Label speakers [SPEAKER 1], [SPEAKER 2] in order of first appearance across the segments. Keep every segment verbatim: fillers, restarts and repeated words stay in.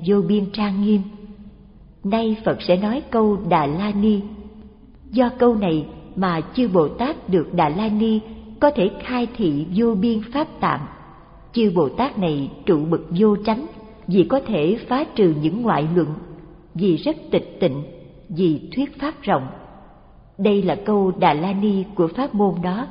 [SPEAKER 1] vô biên trang nghiêm. Nay Phật sẽ nói câu Đà La Ni. Do câu này mà chư Bồ Tát được Đà La Ni có thể khai thị vô biên pháp tạng. Chư Bồ Tát này trụ bậc vô chánh, vì có thể phá trừ những ngoại luận, vì rất tịch tịnh, vì thuyết pháp rộng. Đây là câu Đà La Ni của pháp môn đó.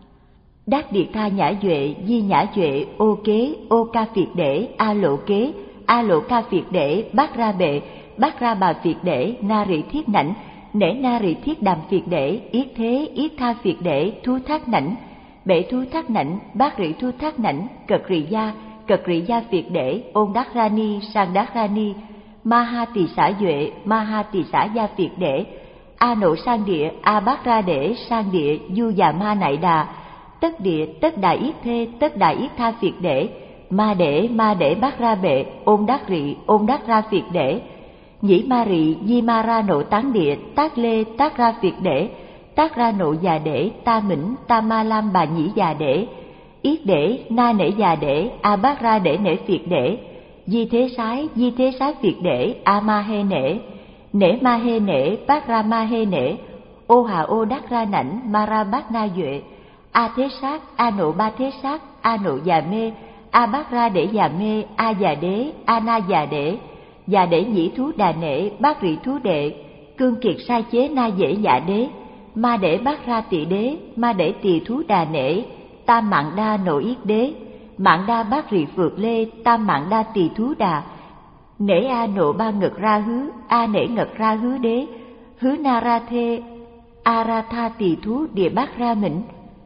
[SPEAKER 1] Đát Địa Tha Nhã Duệ, Di Nhã Duệ, Ô Kế, Ô Ca Phiệt Đễ, A Lộ Kế, A Lộ Ca Phiệt Đễ, Bát Ra Bệ, Bát Ra Bà Phiệt Đễ, Na Rị Thiết Nảnh, Nể Na Rị Thiết Đàm Phiệt Đễ, Yết Thế, Yết Tha Phiệt Đễ, Thu Thác Nảnh, Bể Thu Thác Nảnh, Bát Rị Thu Thác Nảnh, Cật Rị Gia, Cật Rị Gia Phiệt Đễ, Ôn Đát Ra Ni, Sang Đát Ra Ni, Ma Ha Tỳ Xả Duệ, Ma Ha Tỳ Xả Gia Phiệt Đễ, A Nộ Sang Địa, A Bát Ra Đễ, Sang Địa, Du Già Ma Nại Đà, Tất Địa, Tất Đại Yết Thê, Tất Đại Yết Tha Phiệt Đễ, Ma Đễ, Ma Đễ Bát Ra Bệ, Ôn Đát Rị, Ôn Đát Ra Phiệt Đễ, Nhĩ Ma Rị, Di Ma Ra Nộ Tán Địa, Tác Lê, Tác Ra Phiệt Đễ, Tác Ra Nộ Già Đễ, Ta Mĩnh, Ta Ma Lam Bà Nhĩ Già Đễ, Yết Đễ, Na Nể Già Đễ, A Bát Ra Đễ Nể Phiệt Đễ, Di Thế Sái, Di Thế Sái Phiệt Đễ, A Ma Hê Nể, Nể Ma Hê Nể, Bát Ra Ma Hê Nể, Ô Hà Ô Đát Ra Nảnh, Ma Ra Bát Na Duệ, A Thế Sát, A Nộ Ba Thế Sát, A Nộ Già Mê, A Bát Ra Đễ Già Mê, A Già Đế, A Na Già Đễ, Già Đễ Nhĩ Thú Đà Nể, Bát Rị Thú Đệ, Cương Kiệt Sai Chế Na Dễ Dạ Đế, Ma Đễ Bát Ra Tỳ Đế, Ma Đễ Tỳ Thú Đà Nể, Tam Mạng Đa Nộ Yết Đế, Mạng Đa Bát Rị Phược Lê, Tam Mạng Đa Tỳ Thú Đà, Nể A Nộ Ba Ngật Ra Hứ, A Nể Ngật Ra Hứ Đế, Hứ Na Ra Thê, A Ra Tha Tỳ Thú Địa Bát Ra Mĩnh,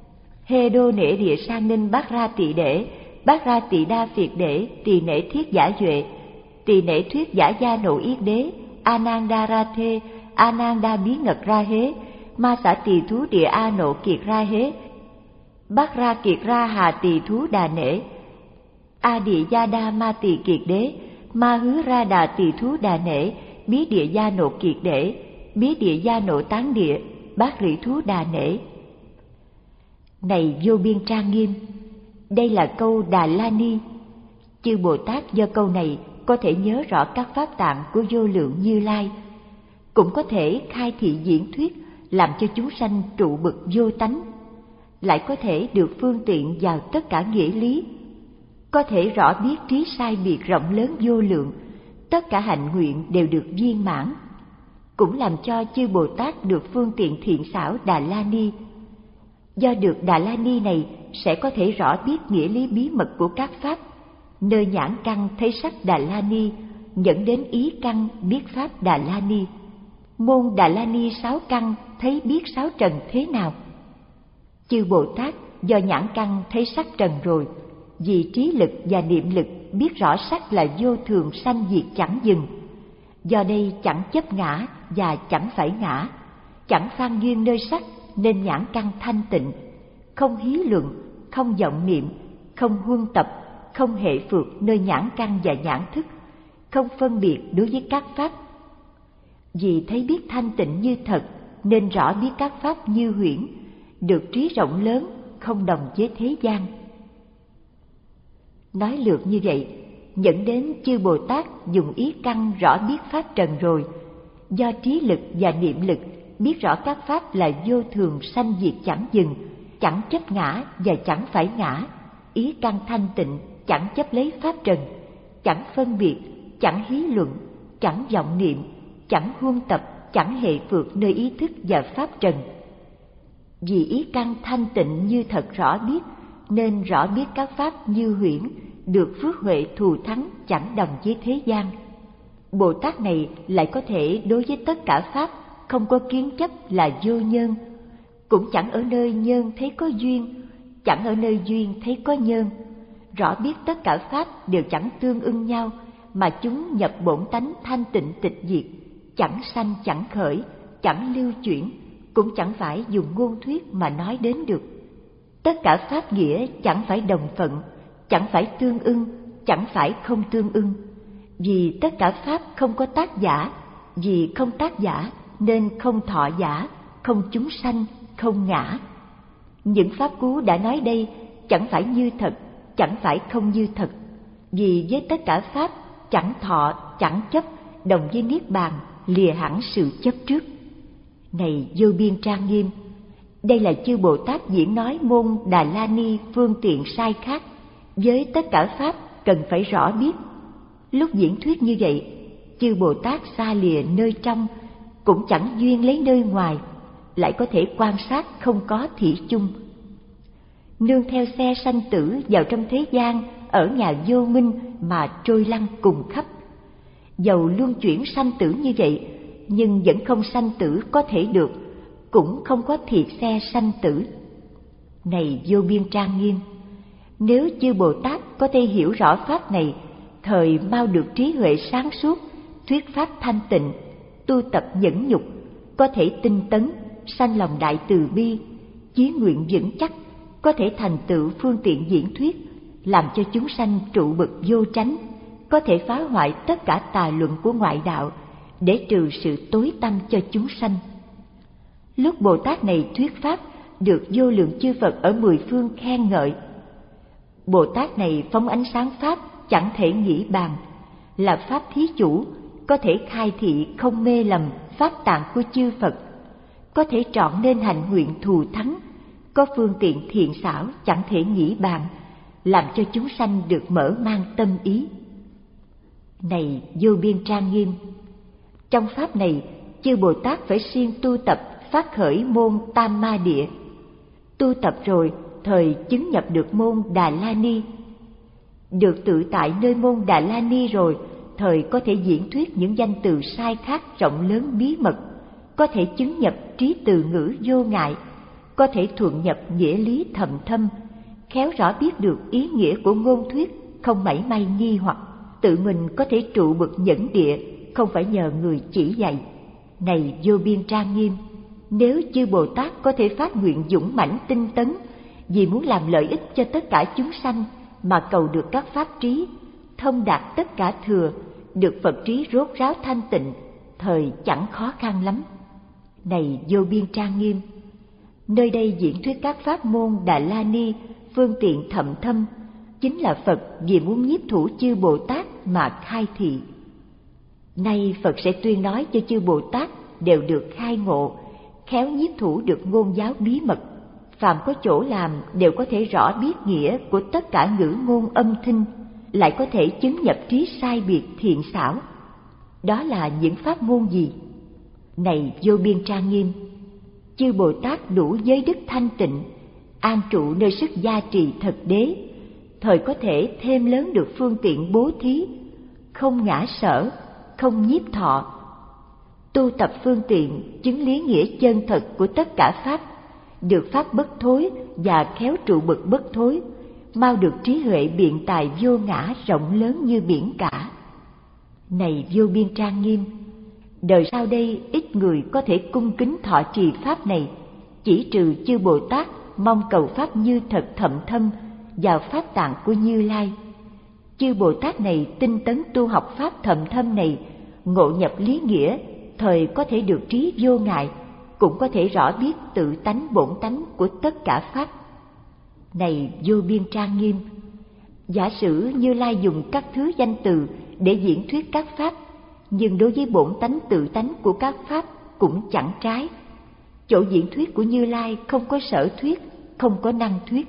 [SPEAKER 1] Hê Đô Nể Địa Sang Ninh Bát Ra Tỳ Đễ, Bát Ra Tỳ Đa Phiệt Đễ, Tỳ Nể Thiết Giả Duệ, Tỳ Nể Thuyết Giả Gia Nộ Yết Đế, A Nan Đa Ra Thê, A Nan Đa Bí Ngật Ra Hế, Ma Xả Tỳ Thú Địa A Nộ Kiệt Ra Hế, Bát Ra Kiệt Ra Hà Tỳ Thú Đà Nể, A Địa Gia Đa Ma Tỳ Kiệt Đế, Ma Hứ Ra Đà Tỳ Thú Đà Nể, Bí Địa Gia Nộ Kiệt Đễ, Bí Địa Gia Nộ Tán Địa, Bát Rị Thú Đà Nể. Này vô biên trang nghiêm, đây là câu Đà La Ni. Chư Bồ Tát do câu này có thể nhớ rõ các pháp tạng của vô lượng Như Lai, cũng có thể khai thị diễn thuyết làm cho chúng sanh trụ bậc vô tánh, lại có thể được phương tiện vào tất cả nghĩa lý, có thể rõ biết trí sai biệt rộng lớn vô lượng, tất cả hạnh nguyện đều được viên mãn, cũng làm cho chư Bồ Tát được phương tiện thiện xảo Đà La Ni. Do được Đà La Ni này sẽ có thể rõ biết nghĩa lý bí mật của các pháp, nơi nhãn căn thấy sắc Đà La Ni, dẫn đến ý căn biết pháp Đà La Ni. Môn Đà La Ni sáu căn thấy biết sáu trần thế nào? Chư Bồ Tát do nhãn căn thấy sắc trần rồi, vì trí lực và niệm lực biết rõ sắc là vô thường sanh diệt chẳng dừng. Do đây chẳng chấp ngã và chẳng phải ngã, chẳng phan duyên nơi sắc, nên nhãn căn thanh tịnh, không hí luận, không vọng niệm, không huân tập, không hệ phược nơi nhãn căn và nhãn thức, không phân biệt đối với các pháp. Vì thấy biết thanh tịnh như thật, nên rõ biết các pháp như huyễn, được trí rộng lớn, không đồng với thế gian. Nói lược như vậy, dẫn đến chư Bồ Tát dùng ý căn rõ biết pháp trần rồi, do trí lực và niệm lực biết rõ các pháp là vô thường sanh diệt chẳng dừng, chẳng chấp ngã và chẳng phải ngã, ý căn thanh tịnh, chẳng chấp lấy pháp trần, chẳng phân biệt, chẳng hí luận, chẳng vọng niệm, chẳng huân tập, chẳng hệ phược nơi ý thức và pháp trần. Vì ý căn thanh tịnh như thật rõ biết, nên rõ biết các pháp như huyễn, được phước huệ thù thắng chẳng đồng với thế gian. Bồ Tát này lại có thể đối với tất cả pháp không có kiến chấp là vô nhân, cũng chẳng ở nơi nhân thấy có duyên, chẳng ở nơi duyên thấy có nhân, rõ biết tất cả pháp đều chẳng tương ưng nhau, mà chúng nhập bổn tánh thanh tịnh tịch diệt, chẳng sanh chẳng khởi, chẳng lưu chuyển, cũng chẳng phải dùng ngôn thuyết mà nói đến được. Tất cả pháp nghĩa chẳng phải đồng phận, chẳng phải tương ưng, chẳng phải không tương ưng. Vì tất cả pháp không có tác giả, vì không tác giả nên không thọ giả, không chúng sanh, không ngã. Những pháp cú đã nói đây chẳng phải như thật, chẳng phải không như thật, vì với tất cả pháp chẳng thọ, chẳng chấp đồng với niết bàn, lìa hẳn sự chấp trước. Này vô biên trang nghiêm, đây là chư Bồ Tát diễn nói môn Đà La Ni phương tiện sai khác, với tất cả pháp cần phải rõ biết. Lúc diễn thuyết như vậy, chư Bồ Tát xa lìa nơi trong, cũng chẳng duyên lấy nơi ngoài, lại có thể quan sát không có thủy chung. Nương theo xe sanh tử vào trong thế gian, ở nhà vô minh mà trôi lăn cùng khắp. Dầu luân chuyển sanh tử như vậy, nhưng vẫn không sanh tử có thể được, cũng không có thiệt xe sanh tử. Này vô biên trang nghiêm, nếu chư Bồ Tát có thể hiểu rõ pháp này, thời mau được trí huệ sáng suốt, thuyết pháp thanh tịnh, tu tập nhẫn nhục, có thể tinh tấn, sanh lòng đại từ bi, chí nguyện vững chắc, có thể thành tựu phương tiện diễn thuyết, làm cho chúng sanh trụ bực vô chánh, có thể phá hoại tất cả tà luận của ngoại đạo, để trừ sự tối tăm cho chúng sanh. Lúc Bồ Tát này thuyết pháp, được vô lượng chư Phật ở mười phương khen ngợi. Bồ Tát này phóng ánh sáng pháp chẳng thể nghĩ bàn, là pháp thí chủ, có thể khai thị không mê lầm pháp tạng của chư Phật, có thể trọn nên hành nguyện thù thắng, có phương tiện thiện xảo chẳng thể nghĩ bàn, làm cho chúng sanh được mở mang tâm ý. Này vô biên trang nghiêm, trong pháp này chư Bồ Tát phải siêng tu tập phát khởi môn Tam Ma Địa. Tu tập rồi, thời chứng nhập được môn Đà La Ni. Được tự tại nơi môn Đà La Ni rồi, thời có thể diễn thuyết những danh từ sai khác rộng lớn bí mật, có thể chứng nhập trí từ ngữ vô ngại, có thể thuận nhập nghĩa lý thầm thâm, khéo rõ biết được ý nghĩa của ngôn thuyết, không mảy may nghi hoặc, tự mình có thể trụ bực nhẫn địa, không phải nhờ người chỉ dạy. Này vô biên trang nghiêm, nếu chư Bồ Tát có thể phát nguyện dũng mãnh tinh tấn, vì muốn làm lợi ích cho tất cả chúng sanh mà cầu được các pháp trí, thông đạt tất cả thừa, được Phật trí rốt ráo thanh tịnh, thời chẳng khó khăn lắm. Này vô biên trang nghiêm, nơi đây diễn thuyết các pháp môn Đà La Ni phương tiện thậm thâm, chính là Phật vì muốn nhiếp thủ chư Bồ Tát mà khai thị. Nay Phật sẽ tuyên nói cho chư Bồ Tát đều được khai ngộ, khéo nhiếp thủ được ngôn giáo bí mật, phàm có chỗ làm đều có thể rõ biết nghĩa của tất cả ngữ ngôn âm thanh, lại có thể chứng nhập trí sai biệt thiện xảo. Đó là những pháp môn gì? Này vô biên trang nghiêm, chư Bồ Tát đủ giới đức thanh tịnh, an trụ nơi sức gia trì thật đế, thời có thể thêm lớn được phương tiện bố thí, không ngã sở, không nhiếp thọ, tu tập phương tiện chứng lý nghĩa chân thật của tất cả pháp, được pháp bất thối và khéo trụ bực bất thối, mau được trí huệ biện tài vô ngã rộng lớn như biển cả. Này vô biên trang nghiêm, đời sau đây ít người có thể cung kính thọ trì pháp này, chỉ trừ chư Bồ Tát mong cầu pháp như thật thậm thâm vào pháp tạng của Như Lai. Chư Bồ Tát này tinh tấn tu học pháp thậm thâm này, ngộ nhập lý nghĩa, thời có thể được trí vô ngại, cũng có thể rõ biết tự tánh bổn tánh của tất cả pháp. Này vô biên trang nghiêm, giả sử Như Lai dùng các thứ danh từ để diễn thuyết các pháp, nhưng đối với bổn tánh tự tánh của các pháp cũng chẳng trái. Chỗ diễn thuyết của Như Lai không có sở thuyết, không có năng thuyết.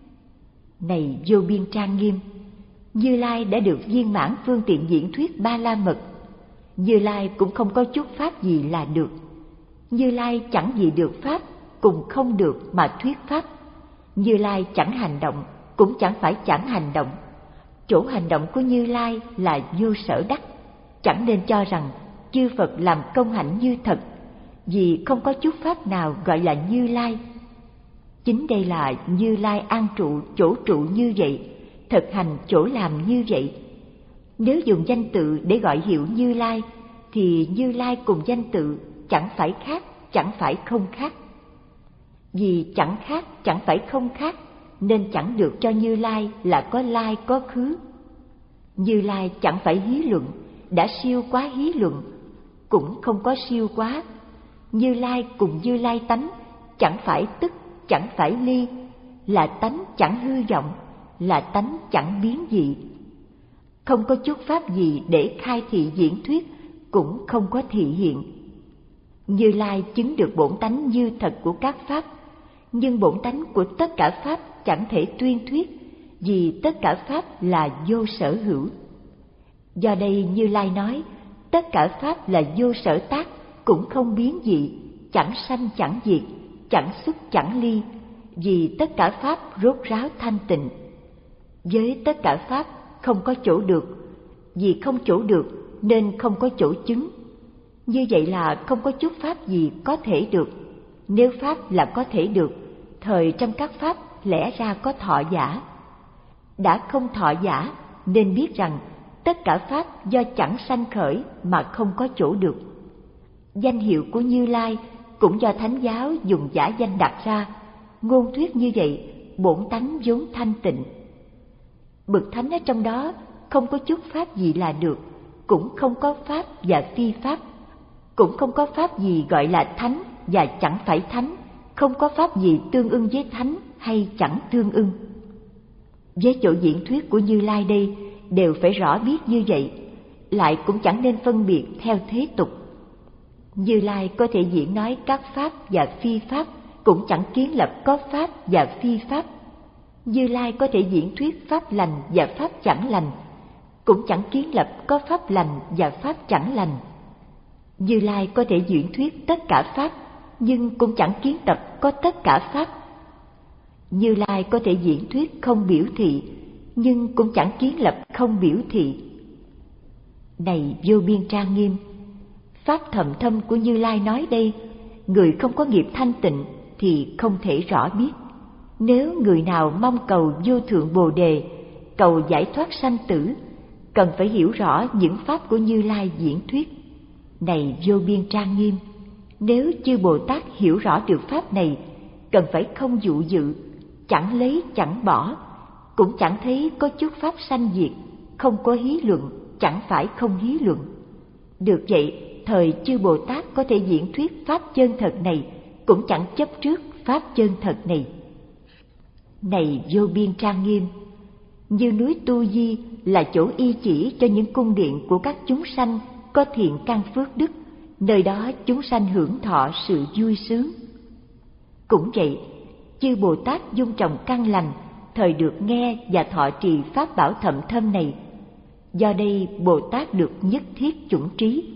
[SPEAKER 1] Này vô biên trang nghiêm, Như Lai đã được viên mãn phương tiện diễn thuyết ba la mật. Như Lai cũng không có chút pháp gì là được. Như Lai chẳng gì được pháp, cùng không được mà thuyết pháp. Như Lai chẳng hành động, cũng chẳng phải chẳng hành động. Chỗ hành động của Như Lai là vô sở đắc, chẳng nên cho rằng chư Phật làm công hạnh như thật, vì không có chút pháp nào gọi là Như Lai. Chính đây là Như Lai an trụ chỗ trụ như vậy, thực hành chỗ làm như vậy. Nếu dùng danh tự để gọi hiệu Như Lai, thì Như Lai cùng danh tự chẳng phải khác, chẳng phải không khác. Vì chẳng khác, chẳng phải không khác, nên chẳng được cho Như Lai là có lai có khứ. Như Lai chẳng phải hí luận, đã siêu quá hí luận, cũng không có siêu quá. Như Lai cùng Như Lai tánh, chẳng phải tức, chẳng phải ly, là tánh chẳng hư vọng, là tánh chẳng biến dị. không có chút pháp gì để khai thị diễn thuyết, cũng không có thị hiện. Như Lai chứng được bổn tánh như thật của các pháp, nhưng bổn tánh của tất cả pháp chẳng thể tuyên thuyết, vì tất cả pháp là vô sở hữu. Do đây Như Lai nói, tất cả pháp là vô sở tác, cũng không biến dị, chẳng sanh chẳng diệt, chẳng xuất chẳng ly, vì tất cả pháp rốt ráo thanh tịnh. Với tất cả pháp không có chỗ được, vì không chỗ được nên không có chỗ chứng. Như vậy là không có chút pháp gì có thể được. Nếu pháp là có thể được, thời trong các pháp lẽ ra có thọ giả. Đã không thọ giả nên biết rằng tất cả pháp do chẳng sanh khởi mà không có chỗ được. Danh hiệu của Như Lai cũng do Thánh giáo dùng giả danh đặt ra, ngôn thuyết như vậy bổn tánh vốn thanh tịnh. Bậc thánh ở trong đó không có chút pháp gì là được, cũng không có pháp và phi pháp, cũng không có pháp gì gọi là thánh và chẳng phải thánh, không có pháp gì tương ưng với thánh hay chẳng tương ưng. Với chỗ diễn thuyết của Như Lai đây đều phải rõ biết như vậy, lại cũng chẳng nên phân biệt theo thế tục. Như Lai có thể diễn nói các pháp và phi pháp, cũng chẳng kiến lập có pháp và phi pháp. Như Lai có thể diễn thuyết pháp lành và pháp chẳng lành, cũng chẳng kiến lập có pháp lành và pháp chẳng lành. Như Lai có thể diễn thuyết tất cả pháp, nhưng cũng chẳng kiến tập có tất cả pháp. Như Lai có thể diễn thuyết không biểu thị, nhưng cũng chẳng kiến lập không biểu thị. Này vô biên trang nghiêm, pháp thầm thâm của Như Lai nói đây, người không có nghiệp thanh tịnh thì không thể rõ biết. Nếu người nào mong cầu vô thượng bồ đề, cầu giải thoát sanh tử, cần phải hiểu rõ những pháp của Như Lai diễn thuyết. Này vô biên trang nghiêm, nếu chư Bồ Tát hiểu rõ được pháp này, cần phải không dụ dự, chẳng lấy chẳng bỏ, cũng chẳng thấy có chút pháp sanh diệt, không có hí luận, chẳng phải không hí luận. Được vậy, thời chư Bồ Tát có thể diễn thuyết pháp chân thật này, cũng chẳng chấp trước pháp chân thật này. Này vô biên trang nghiêm, như núi Tu Di là chỗ y chỉ cho những cung điện của các chúng sanh có thiện căn phước đức, nơi đó chúng sanh hưởng thọ sự vui sướng. Cũng vậy, chư Bồ Tát dung trồng căn lành, thời được nghe và thọ trì pháp bảo thậm thâm này. Do đây Bồ Tát được nhất thiết chủng trí.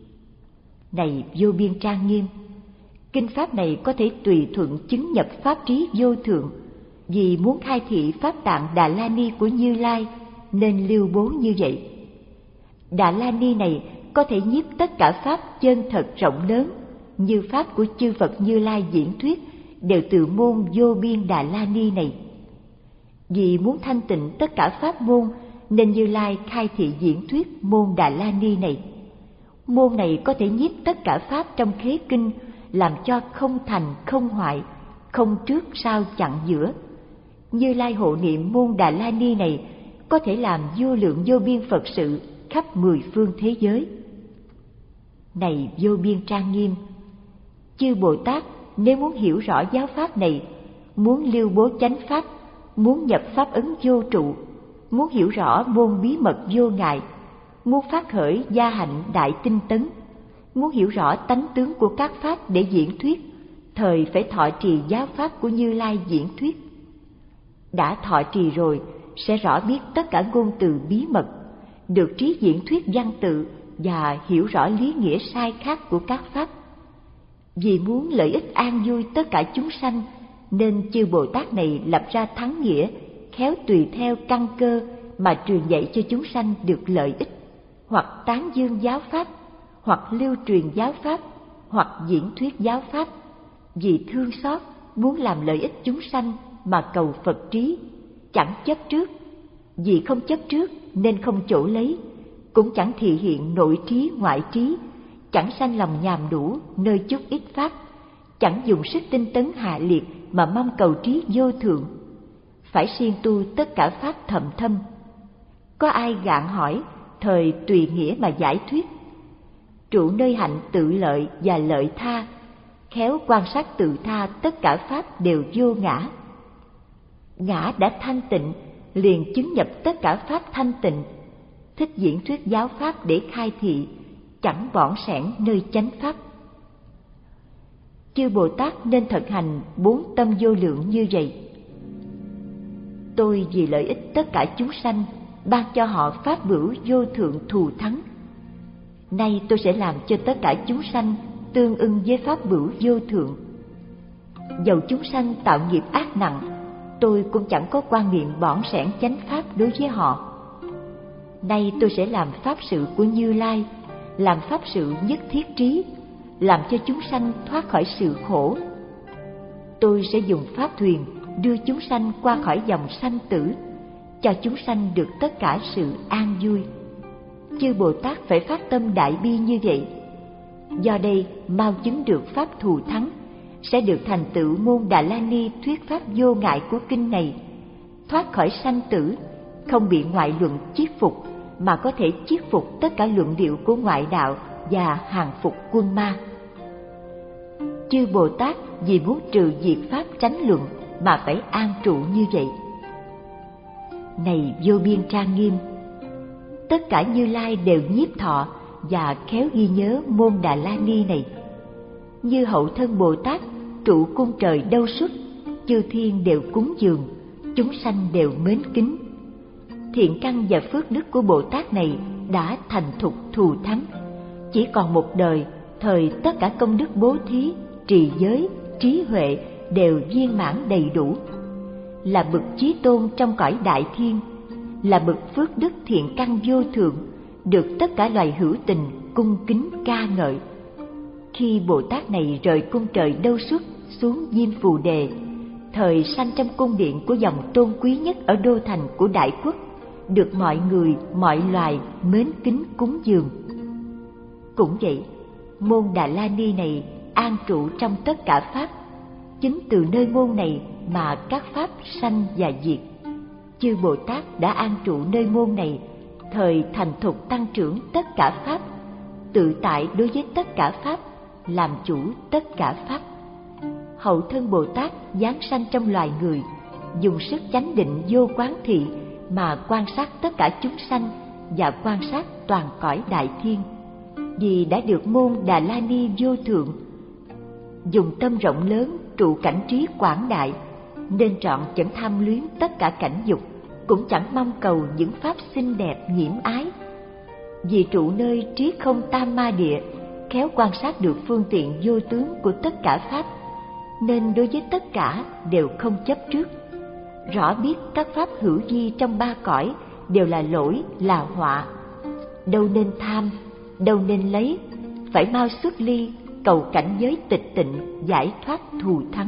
[SPEAKER 1] Này vô biên trang nghiêm, kinh pháp này có thể tùy thuận chứng nhập pháp trí vô thượng, vì muốn khai thị pháp tạng Đà La Ni của Như Lai nên lưu bố như vậy. Đà La Ni này có thể nhiếp tất cả pháp chân thật rộng lớn, như pháp của chư Phật Như Lai diễn thuyết đều từ môn vô biên Đà La Ni này. Vì muốn thanh tịnh tất cả pháp môn nên Như Lai khai thị diễn thuyết môn Đà La Ni này. Môn này có thể nhiếp tất cả pháp trong khế kinh, làm cho không thành không hoại, không trước sau chặn giữa. Như Lai hộ niệm môn Đà La Ni này có thể làm vô lượng vô biên Phật sự khắp mười phương thế giới. Này vô biên trang nghiêm, chư Bồ Tát nếu muốn hiểu rõ giáo pháp này, muốn lưu bố chánh pháp, muốn nhập pháp ấn vô trụ, muốn hiểu rõ môn bí mật vô ngại, muốn phát khởi gia hạnh đại tinh tấn, muốn hiểu rõ tánh tướng của các pháp để diễn thuyết, thời phải thọ trì giáo pháp của Như Lai diễn thuyết. Đã thọ trì rồi sẽ rõ biết tất cả ngôn từ bí mật, được trí diễn thuyết văn tự và hiểu rõ lý nghĩa sai khác của các pháp. Vì muốn lợi ích an vui tất cả chúng sanh nên chư Bồ Tát này lập ra thắng nghĩa, khéo tùy theo căn cơ mà truyền dạy cho chúng sanh được lợi ích, hoặc tán dương giáo pháp, hoặc lưu truyền giáo pháp, hoặc diễn thuyết giáo pháp. Vì thương xót muốn làm lợi ích chúng sanh mà cầu Phật trí, chẳng chấp trước. Vì không chấp trước nên không chỗ lấy, cũng chẳng thị hiện nội trí ngoại trí, chẳng sanh lòng nhàm đủ nơi chút ít pháp, chẳng dùng sức tinh tấn hạ liệt mà mong cầu trí vô thượng. Phải siêng tu tất cả pháp thầm thâm. Có ai gạn hỏi, thời tùy nghĩa mà giải thuyết. Trụ nơi hạnh tự lợi và lợi tha, khéo quan sát tự tha tất cả pháp đều vô ngã. Ngã đã thanh tịnh, liền chứng nhập tất cả pháp thanh tịnh. thích diễn thuyết giáo pháp để khai thị, chẳng bỏn sẻn nơi chánh pháp. Chư Bồ Tát nên thực hành bốn tâm vô lượng như vậy. Tôi vì lợi ích tất cả chúng sanh, ban cho họ pháp bửu vô thượng thù thắng. Nay tôi sẽ làm cho tất cả chúng sanh tương ưng với pháp bửu vô thượng. Dầu chúng sanh tạo nghiệp ác nặng, tôi cũng chẳng có quan niệm bỏn sẻn chánh pháp đối với họ. Nay tôi sẽ làm pháp sự của Như Lai, làm pháp sự nhất thiết trí, làm cho chúng sanh thoát khỏi sự khổ. Tôi sẽ dùng pháp thuyền đưa chúng sanh qua khỏi dòng sanh tử, cho chúng sanh được tất cả sự an vui. Chư Bồ Tát phải phát tâm đại bi như vậy. Do đây mau chứng được pháp thù thắng, sẽ được thành tựu môn Đà La Ni thuyết pháp vô ngại của kinh này, thoát khỏi sanh tử, không bị ngoại luận chiết phục, mà có thể chiết phục tất cả luận điệu của ngoại đạo và hàng phục quân ma. Chư Bồ Tát vì muốn trừ diệt pháp tránh luận mà phải an trụ như vậy. Này vô biên trang nghiêm, tất cả Như Lai đều nhiếp thọ và khéo ghi nhớ môn Đà La Ni này. Như hậu thân Bồ Tát trụ cung trời đâu xuất, chư thiên đều cúng dường, chúng sanh đều mến kính. Thiện căn và phước đức của Bồ Tát này đã thành thục thù thắng. Chỉ còn một đời, thời tất cả công đức bố thí, trì giới, trí huệ đều viên mãn đầy đủ. Là bậc chí tôn trong cõi đại thiên, là bậc phước đức thiện căn vô thượng, được tất cả loài hữu tình cung kính ca ngợi. Khi Bồ Tát này rời cung trời đâu xuất xuống Diêm Phù Đề, thời sanh trong cung điện của dòng tôn quý nhất ở đô thành của Đại Quốc, được mọi người, mọi loài mến kính cúng dường. Cũng vậy, môn Đà La Ni này an trụ trong tất cả pháp. Chính từ nơi môn này mà các pháp sanh và diệt. Chư Bồ Tát đã an trụ nơi môn này, thời thành thục tăng trưởng tất cả pháp, tự tại đối với tất cả pháp, làm chủ tất cả pháp. Hậu thân Bồ Tát giáng sanh trong loài người, dùng sức chánh định vô quán thị mà quan sát tất cả chúng sanh và quan sát toàn cõi đại thiên. Vì đã được môn Đà La Ni vô thượng, dùng tâm rộng lớn trụ cảnh trí quảng đại, nên trọn chẳng tham luyến tất cả cảnh dục, cũng chẳng mong cầu những pháp xinh đẹp nhiễm ái. Vì trụ nơi trí không tam ma địa, khéo quan sát được phương tiện vô tướng của tất cả pháp, nên đối với tất cả đều không chấp trước. Rõ biết các pháp hữu vi trong ba cõi đều là lỗi, là họa. Đâu nên tham, đâu nên lấy, phải mau xuất ly, cầu cảnh giới tịch tịnh, giải thoát thù thắng.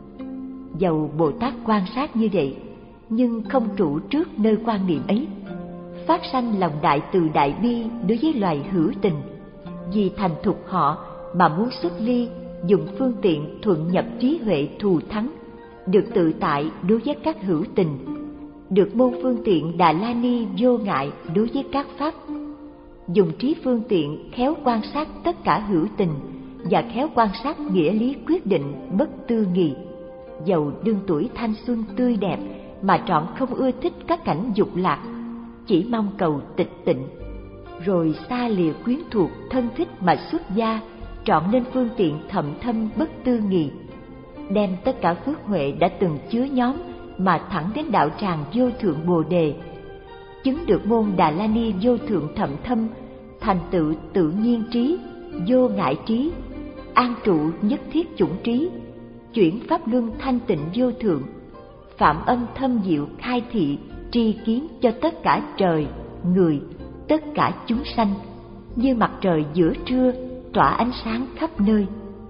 [SPEAKER 1] Dầu Bồ Tát quan sát như vậy, nhưng không trụ trước nơi quan niệm ấy, phát sanh lòng đại từ đại bi đối với loài hữu tình. Vì thành thục họ mà muốn xuất ly, dùng phương tiện thuận nhập trí huệ thù thắng, được tự tại đối với các hữu tình, được môn phương tiện Đà La Ni vô ngại đối với các pháp, dùng trí phương tiện khéo quan sát tất cả hữu tình và khéo quan sát nghĩa lý quyết định bất tư nghị. Dầu đương tuổi thanh xuân tươi đẹp mà trọn không ưa thích các cảnh dục lạc, chỉ mong cầu tịch tịnh, rồi xa lìa quyến thuộc thân thích mà xuất gia, trọn lên phương tiện thậm thâm bất tư nghị, đem tất cả phước huệ đã từng chứa nhóm mà thẳng đến đạo tràng vô thượng Bồ Đề, chứng được môn Đà La Ni vô thượng thậm thâm, thành tựu tự nhiên trí, vô ngại trí, an trụ nhất thiết chủng trí, chuyển pháp luân thanh tịnh vô thượng, phạm âm thâm diệu khai thị tri kiến cho tất cả trời, người, tất cả chúng sanh, như mặt trời giữa trưa tỏa ánh sáng khắp nơi.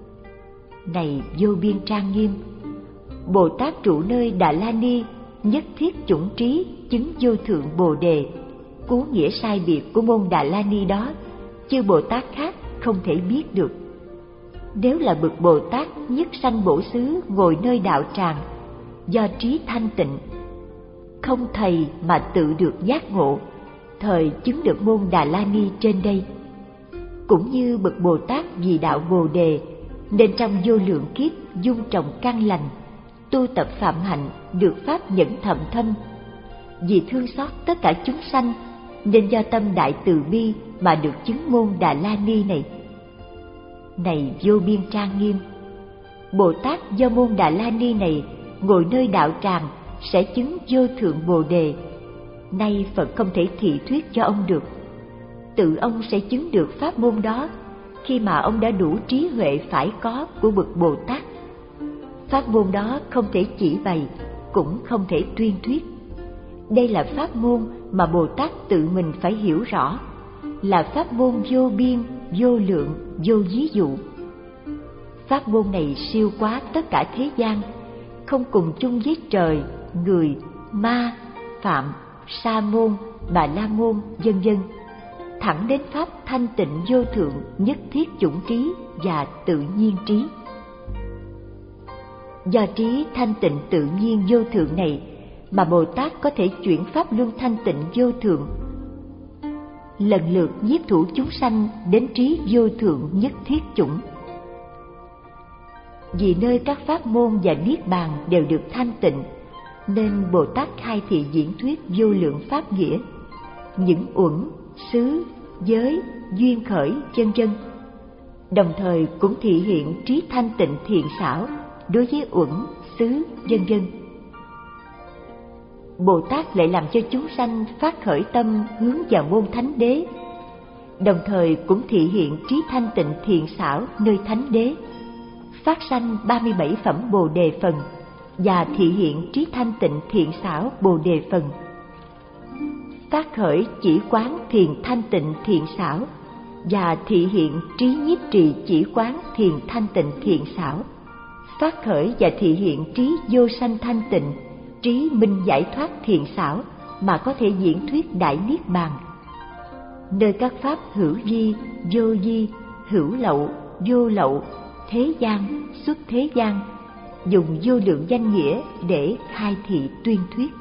[SPEAKER 1] Này vô biên trang nghiêm, Bồ Tát trụ nơi Đà La Ni nhất thiết chủng trí chứng vô thượng Bồ Đề. Cú nghĩa sai biệt của môn Đà La Ni đó, chư Bồ Tát khác không thể biết được. Nếu là bậc Bồ Tát nhất sanh bổ xứ ngồi nơi đạo tràng, do trí thanh tịnh, không thầy mà tự được giác ngộ, thời chứng được môn Đà La Ni trên đây. Cũng như bậc Bồ Tát vì đạo Bồ Đề, nên trong vô lượng kiếp dung trồng căn lành, tu tập phạm hạnh, được pháp nhẫn thậm thâm. Vì thương xót tất cả chúng sanh, nên do tâm đại từ bi mà được chứng môn Đà La Ni này. Này vô biên trang nghiêm, Bồ Tát do môn Đà La Ni này ngồi nơi đạo tràng sẽ chứng vô thượng Bồ Đề. Nay Phật không thể thị thuyết cho ông được, tự ông sẽ chứng được pháp môn đó khi mà ông đã đủ trí huệ phải có của bậc Bồ Tát. Pháp môn đó không thể chỉ bày, cũng không thể tuyên thuyết. Đây là pháp môn mà Bồ Tát tự mình phải hiểu rõ, là pháp môn vô biên, vô lượng, vô ví dụ. Pháp môn này siêu quá tất cả thế gian, không cùng chung với trời, người, ma, phạm, sa môn, bà la môn, vân vân, thẳng đến pháp thanh tịnh vô thượng nhất thiết chủng trí và tự nhiên trí. Do trí thanh tịnh tự nhiên vô thượng này mà Bồ Tát có thể chuyển pháp luân thanh tịnh vô thượng, lần lượt nhiếp thủ chúng sanh đến trí vô thượng nhất thiết chủng. Vì nơi các pháp môn và niết bàn đều được thanh tịnh, nên Bồ Tát khai thị diễn thuyết vô lượng pháp nghĩa, những uẩn, xứ, giới, duyên khởi, vân vân. Đồng thời cũng thị hiện trí thanh tịnh thiện xảo đối với uẩn, xứ, vân vân. Bồ Tát lại làm cho chúng sanh phát khởi tâm hướng vào môn thánh đế, đồng thời cũng thị hiện trí thanh tịnh thiện xảo nơi thánh đế, phát sanh ba mươi bảy phẩm Bồ Đề phần và thị hiện trí thanh tịnh thiện xảo Bồ Đề phần. Phát khởi chỉ quán thiền thanh tịnh thiện xảo và thị hiện trí nhiếp trì chỉ quán thiền thanh tịnh thiện xảo. Phát khởi và thị hiện trí vô sanh thanh tịnh, trí minh giải thoát thiện xảo mà có thể diễn thuyết đại niết bàn. Nơi các pháp hữu vi, vô vi, hữu lậu, vô lậu, thế gian, xuất thế gian, dùng vô lượng danh nghĩa để khai thị tuyên thuyết.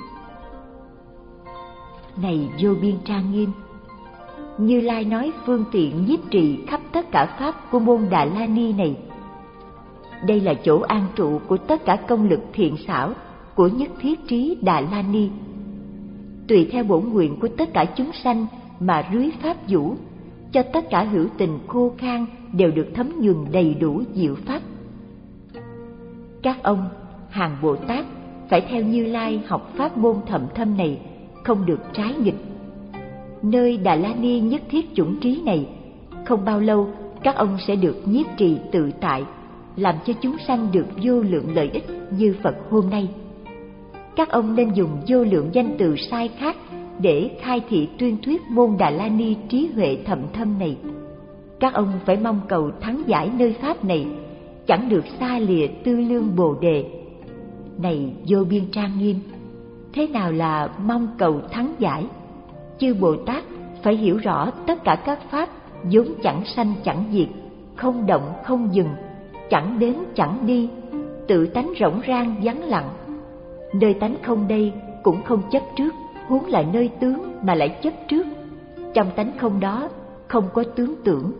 [SPEAKER 1] Này vô biên trang nghiêm, Như Lai nói phương tiện nhiếp trì khắp tất cả pháp của môn Đà La Ni này. Đây là chỗ an trụ của tất cả công lực thiện xảo của nhất thiết trí Đà La Ni. Tùy theo bổn nguyện của tất cả chúng sanh mà rưới pháp vũ, cho tất cả hữu tình khô khan đều được thấm nhuần đầy đủ diệu pháp. Các ông, hàng Bồ Tát, phải theo Như Lai học pháp môn thậm thâm này, không được trái nghịch. Nơi Đà La Ni nhất thiết chủng trí này, không bao lâu các ông sẽ được nhiếp trì tự tại, làm cho chúng sanh được vô lượng lợi ích như Phật hôm nay. Các ông nên dùng vô lượng danh từ sai khác để khai thị tuyên thuyết môn Đà La Ni trí huệ thậm thâm này. Các ông phải mong cầu thắng giải nơi pháp này, chẳng được xa lìa tư lương Bồ Đề. Này vô biên trang nghiêm, thế nào là mong cầu thắng giải? Chư Bồ Tát phải hiểu rõ tất cả các pháp vốn chẳng sanh chẳng diệt, không động không dừng, chẳng đến chẳng đi, tự tánh rỗng rang vắng lặng. Nơi tánh không đây cũng không chấp trước, huống lại nơi tướng mà lại chấp trước. Trong tánh không đó không có tướng tưởng.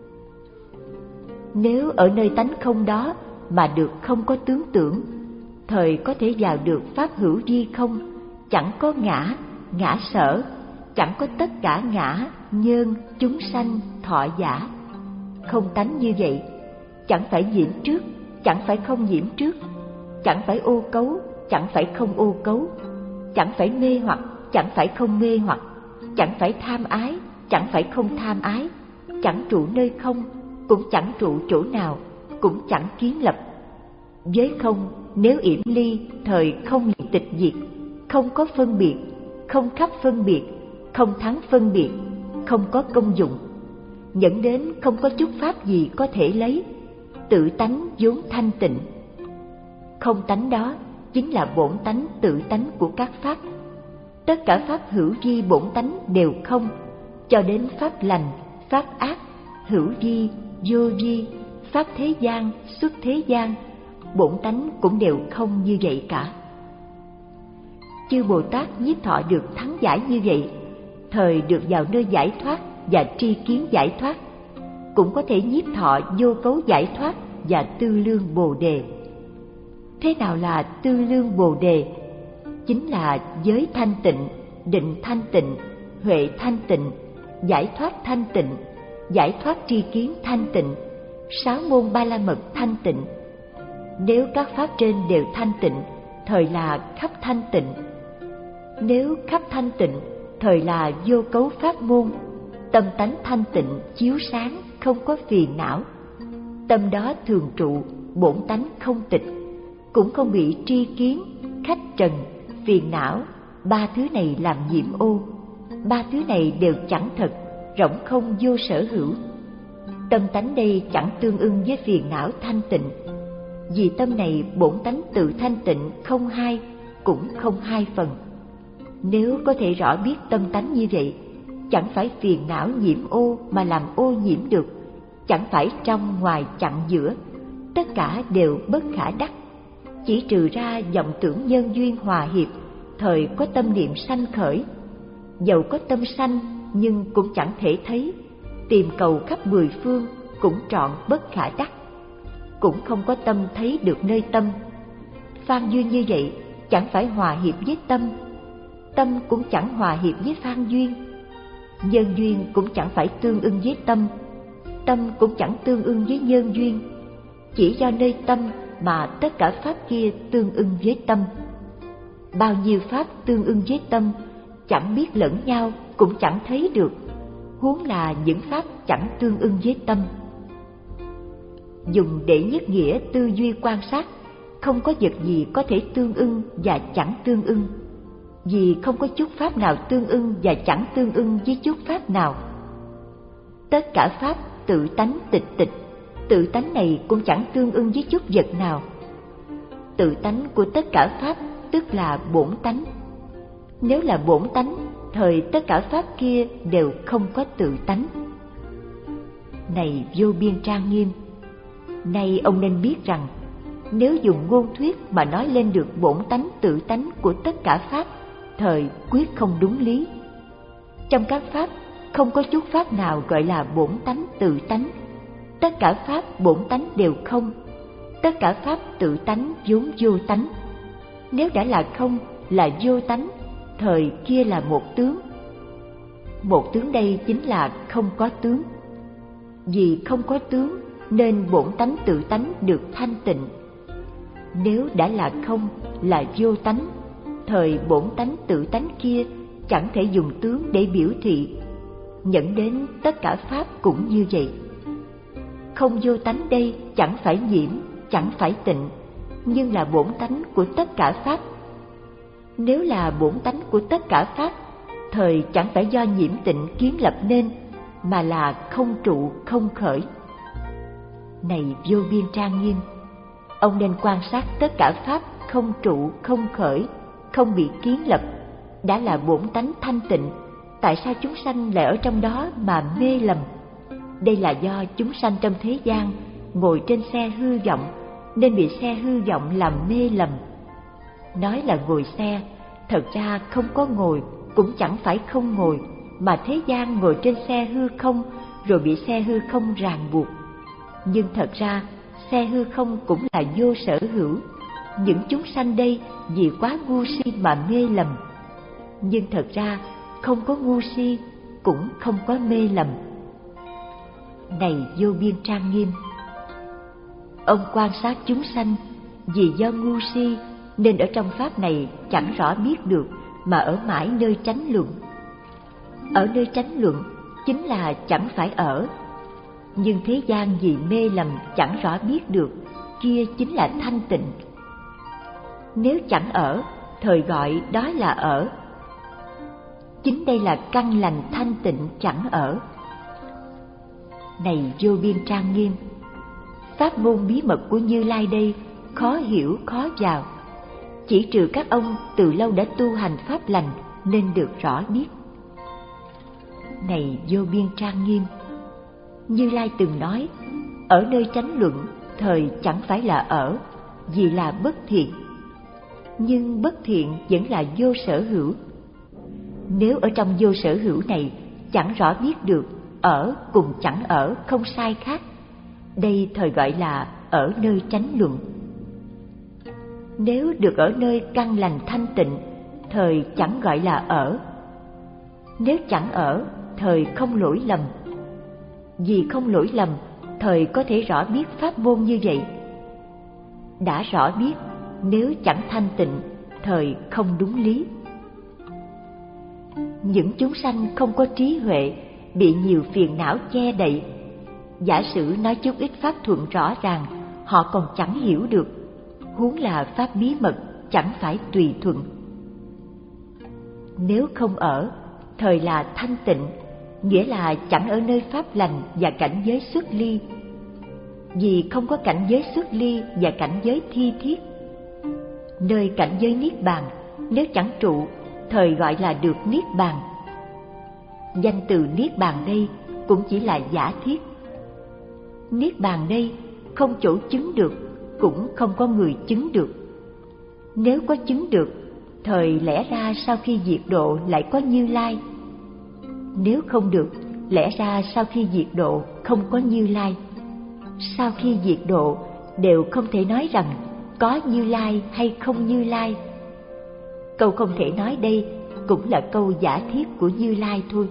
[SPEAKER 1] Nếu ở nơi tánh không đó mà được không có tướng tưởng, thời có thể vào được pháp hữu vi không, chẳng có ngã, ngã sở, chẳng có tất cả ngã, nhân, chúng sanh, thọ giả. Không tánh như vậy, chẳng phải nhiễm trước, chẳng phải không nhiễm trước, chẳng phải ô cấu, chẳng phải không ô cấu, chẳng phải mê hoặc, chẳng phải không mê hoặc, chẳng phải tham ái, chẳng phải không tham ái, chẳng trụ nơi không, cũng chẳng trụ chỗ nào, cũng chẳng kiến lập. Với không, nếu yểm ly, thời không liền tịch diệt, không có phân biệt, không khắp phân biệt, không thắng phân biệt, không có công dụng, dẫn đến không có chút pháp gì có thể lấy, tự tánh vốn thanh tịnh. Không tánh đó chính là bổn tánh tự tánh của các pháp. Tất cả pháp hữu vi bổn tánh đều không, cho đến pháp lành, pháp ác, hữu vi, vô vi, pháp thế gian, xuất thế gian, bổn tánh cũng đều không như vậy cả. Chư Bồ Tát nhiếp thọ được thắng giải như vậy, thời được vào nơi giải thoát và tri kiến giải thoát, cũng có thể nhiếp thọ vô cấu giải thoát và tư lương Bồ Đề. Thế nào là tư lương Bồ Đề? Chính là giới thanh tịnh, định thanh tịnh, huệ thanh tịnh, giải thoát thanh tịnh, giải thoát tri kiến thanh tịnh, sáu môn ba la mật thanh tịnh. Nếu các pháp trên đều thanh tịnh, thời là khắp thanh tịnh. Nếu khắp thanh tịnh, thời là vô cấu pháp môn. Tâm tánh thanh tịnh chiếu sáng, không có phiền não. Tâm đó thường trụ, bổn tánh không tịch, cũng không bị tri kiến, khách trần, phiền não, ba thứ này làm nhiễm ô. Ba thứ này đều chẳng thật, rỗng không vô sở hữu. Tâm tánh đây chẳng tương ưng với phiền não thanh tịnh. Vì tâm này bổn tánh tự thanh tịnh không hai, cũng không hai phần. Nếu có thể rõ biết tâm tánh như vậy, chẳng phải phiền não nhiễm ô mà làm ô nhiễm được, chẳng phải trong ngoài chặn giữa, tất cả đều bất khả đắc. Chỉ trừ ra vọng tưởng nhân duyên hòa hiệp, thời có tâm niệm sanh khởi. Dầu có tâm sanh nhưng cũng chẳng thể thấy, tìm cầu khắp mười phương cũng trọn bất khả đắc. Cũng không có tâm thấy được nơi tâm. Phan duyên như vậy chẳng phải hòa hiệp với tâm, tâm cũng chẳng hòa hiệp với phan duyên. Nhân duyên cũng chẳng phải tương ưng với tâm, tâm cũng chẳng tương ưng với nhân duyên. Chỉ do nơi tâm mà tất cả pháp kia tương ưng với tâm. Bao nhiêu pháp tương ưng với tâm, chẳng biết lẫn nhau cũng chẳng thấy được, huống là những pháp chẳng tương ưng với tâm. Dùng đệ nhất nghĩa tư duy quan sát, không có vật gì có thể tương ưng và chẳng tương ưng, vì không có chút pháp nào tương ưng và chẳng tương ưng với chút pháp nào. Tất cả pháp tự tánh tịch tịch, tự tánh này cũng chẳng tương ưng với chút vật nào. Tự tánh của tất cả pháp tức là bổn tánh. Nếu là bổn tánh, thời tất cả pháp kia đều không có tự tánh. Này vô biên trang nghiêm, nay ông nên biết rằng, nếu dùng ngôn thuyết mà nói lên được bổn tánh tự tánh của tất cả pháp, thời quyết không đúng lý. Trong các pháp, không có chút pháp nào gọi là bổn tánh tự tánh. Tất cả pháp bổn tánh đều không. Tất cả pháp tự tánh vốn vô tánh. Nếu đã là không, là vô tánh, thời kia là một tướng. Một tướng đây chính là không có tướng. Vì không có tướng nên bổn tánh tự tánh được thanh tịnh. Nếu đã là không, là vô tánh, thời bổn tánh tự tánh kia chẳng thể dùng tướng để biểu thị. Dẫn đến tất cả pháp cũng như vậy. Không vô tánh đây chẳng phải nhiễm, chẳng phải tịnh, nhưng là bổn tánh của tất cả pháp. Nếu là bổn tánh của tất cả pháp, thời chẳng phải do nhiễm tịnh kiến lập nên, mà là không trụ không khởi. Này vô biên trang nghiêm, ông nên quan sát tất cả pháp không trụ không khởi, không bị kiến lập, đã là bổn tánh thanh tịnh. Tại sao chúng sanh lại ở trong đó mà mê lầm? Đây là do chúng sanh trong thế gian ngồi trên xe hư vọng, nên bị xe hư vọng làm mê lầm. Nói là ngồi xe, thật ra không có ngồi, cũng chẳng phải không ngồi, mà thế gian ngồi trên xe hư không, rồi bị xe hư không ràng buộc. Nhưng thật ra, xe hư không cũng là vô sở hữu. Những chúng sanh đây vì quá ngu si mà mê lầm. Nhưng thật ra, không có ngu si, cũng không có mê lầm. Này vô biên trang nghiêm, ông quan sát chúng sanh, vì do ngu si nên ở trong pháp này chẳng rõ biết được, mà ở mãi nơi chánh luận. Ở nơi chánh luận chính là chẳng phải ở. Nhưng thế gian vì mê lầm chẳng rõ biết được, kia chính là thanh tịnh. Nếu chẳng ở, thời gọi đó là ở. Chính đây là căn lành thanh tịnh chẳng ở. Này vô biên trang nghiêm, pháp môn bí mật của Như Lai đây khó hiểu khó vào. Chỉ trừ các ông từ lâu đã tu hành pháp lành nên được rõ biết. Này vô biên trang nghiêm, Như Lai từng nói, ở nơi chánh luận thời chẳng phải là ở, vì là bất thiện. Nhưng bất thiện vẫn là vô sở hữu. Nếu ở trong vô sở hữu này chẳng rõ biết được ở cùng chẳng ở không sai khác, đây thời gọi là ở nơi chánh luận. Nếu được ở nơi căn lành thanh tịnh, thời chẳng gọi là ở. Nếu chẳng ở, thời không lỗi lầm. Vì không lỗi lầm, thời có thể rõ biết pháp môn như vậy. Đã rõ biết, nếu chẳng thanh tịnh, thời không đúng lý. Những chúng sanh không có trí huệ, bị nhiều phiền não che đậy. Giả sử nói chút ít pháp thuận rõ ràng, họ còn chẳng hiểu được, huống là pháp bí mật chẳng phải tùy thuận. Nếu không ở, thời là thanh tịnh, nghĩa là chẳng ở nơi pháp lành và cảnh giới xuất ly. Vì không có cảnh giới xuất ly và cảnh giới thi thiết. Nơi cảnh giới niết bàn, nếu chẳng trụ, thời gọi là được niết bàn. Danh từ niết bàn đây cũng chỉ là giả thiết. Niết bàn đây không chỗ chứng được, cũng không có người chứng được. Nếu có chứng được, thời lẽ ra sau khi diệt độ lại có Như Lai. Nếu không được, lẽ ra sau khi diệt độ không có Như Lai. Sau khi diệt độ đều không thể nói rằng có Như Lai hay không Như Lai. Câu không thể nói đây cũng là câu giả thiết của Như Lai thôi.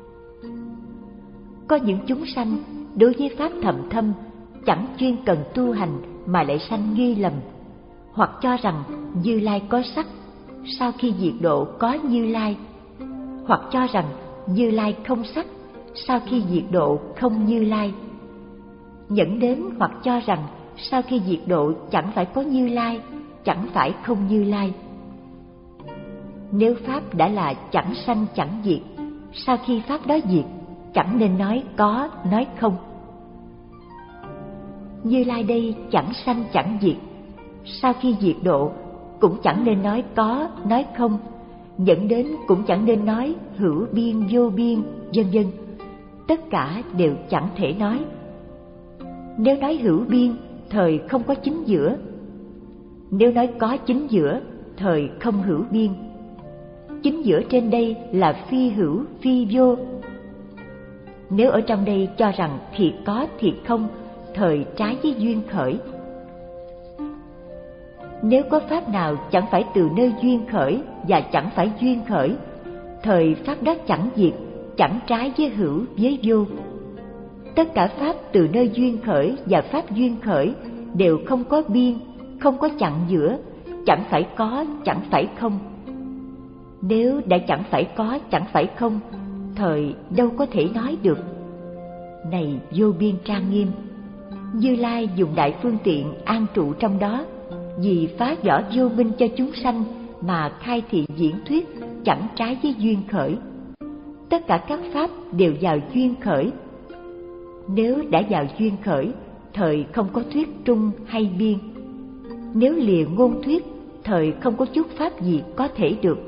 [SPEAKER 1] Có những chúng sanh đối với pháp thầm thâm chẳng chuyên cần tu hành mà lại sanh nghi lầm, hoặc cho rằng Như Lai có sắc, sau khi diệt độ có Như Lai, hoặc cho rằng Như Lai không sắc, sau khi diệt độ không Như Lai, dẫn đến hoặc cho rằng sau khi diệt độ chẳng phải có Như Lai, chẳng phải không Như Lai. Nếu pháp đã là chẳng sanh chẳng diệt, sau khi pháp đó diệt, chẳng nên nói có, nói không. Như Lai đây chẳng sanh chẳng diệt, sau khi diệt độ cũng chẳng nên nói có, nói không, dẫn đến cũng chẳng nên nói hữu biên vô biên, vân vân. Tất cả đều chẳng thể nói. Nếu nói hữu biên, thời không có chính giữa. Nếu nói có chính giữa, thời không hữu biên. Chính giữa trên đây là phi hữu, phi vô. Nếu ở trong đây cho rằng thiệt có, thiệt không, thời trái với duyên khởi. Nếu có pháp nào chẳng phải từ nơi duyên khởi và chẳng phải duyên khởi, thời pháp đó chẳng diệt, chẳng trái với hữu với vô. Tất cả pháp từ nơi duyên khởi và pháp duyên khởi đều không có biên, không có chặn giữa, chẳng phải có, chẳng phải không. Nếu đã chẳng phải có, chẳng phải không, thời đâu có thể nói được. Này vô biên trang nghiêm, Như Lai dùng đại phương tiện an trụ trong đó, vì phá vỏ vô minh cho chúng sanh mà khai thị diễn thuyết chẳng trái với duyên khởi. Tất cả các pháp đều vào duyên khởi. Nếu đã vào duyên khởi, thời không có thuyết trung hay biên. Nếu lìa ngôn thuyết, thời không có chút pháp gì có thể được.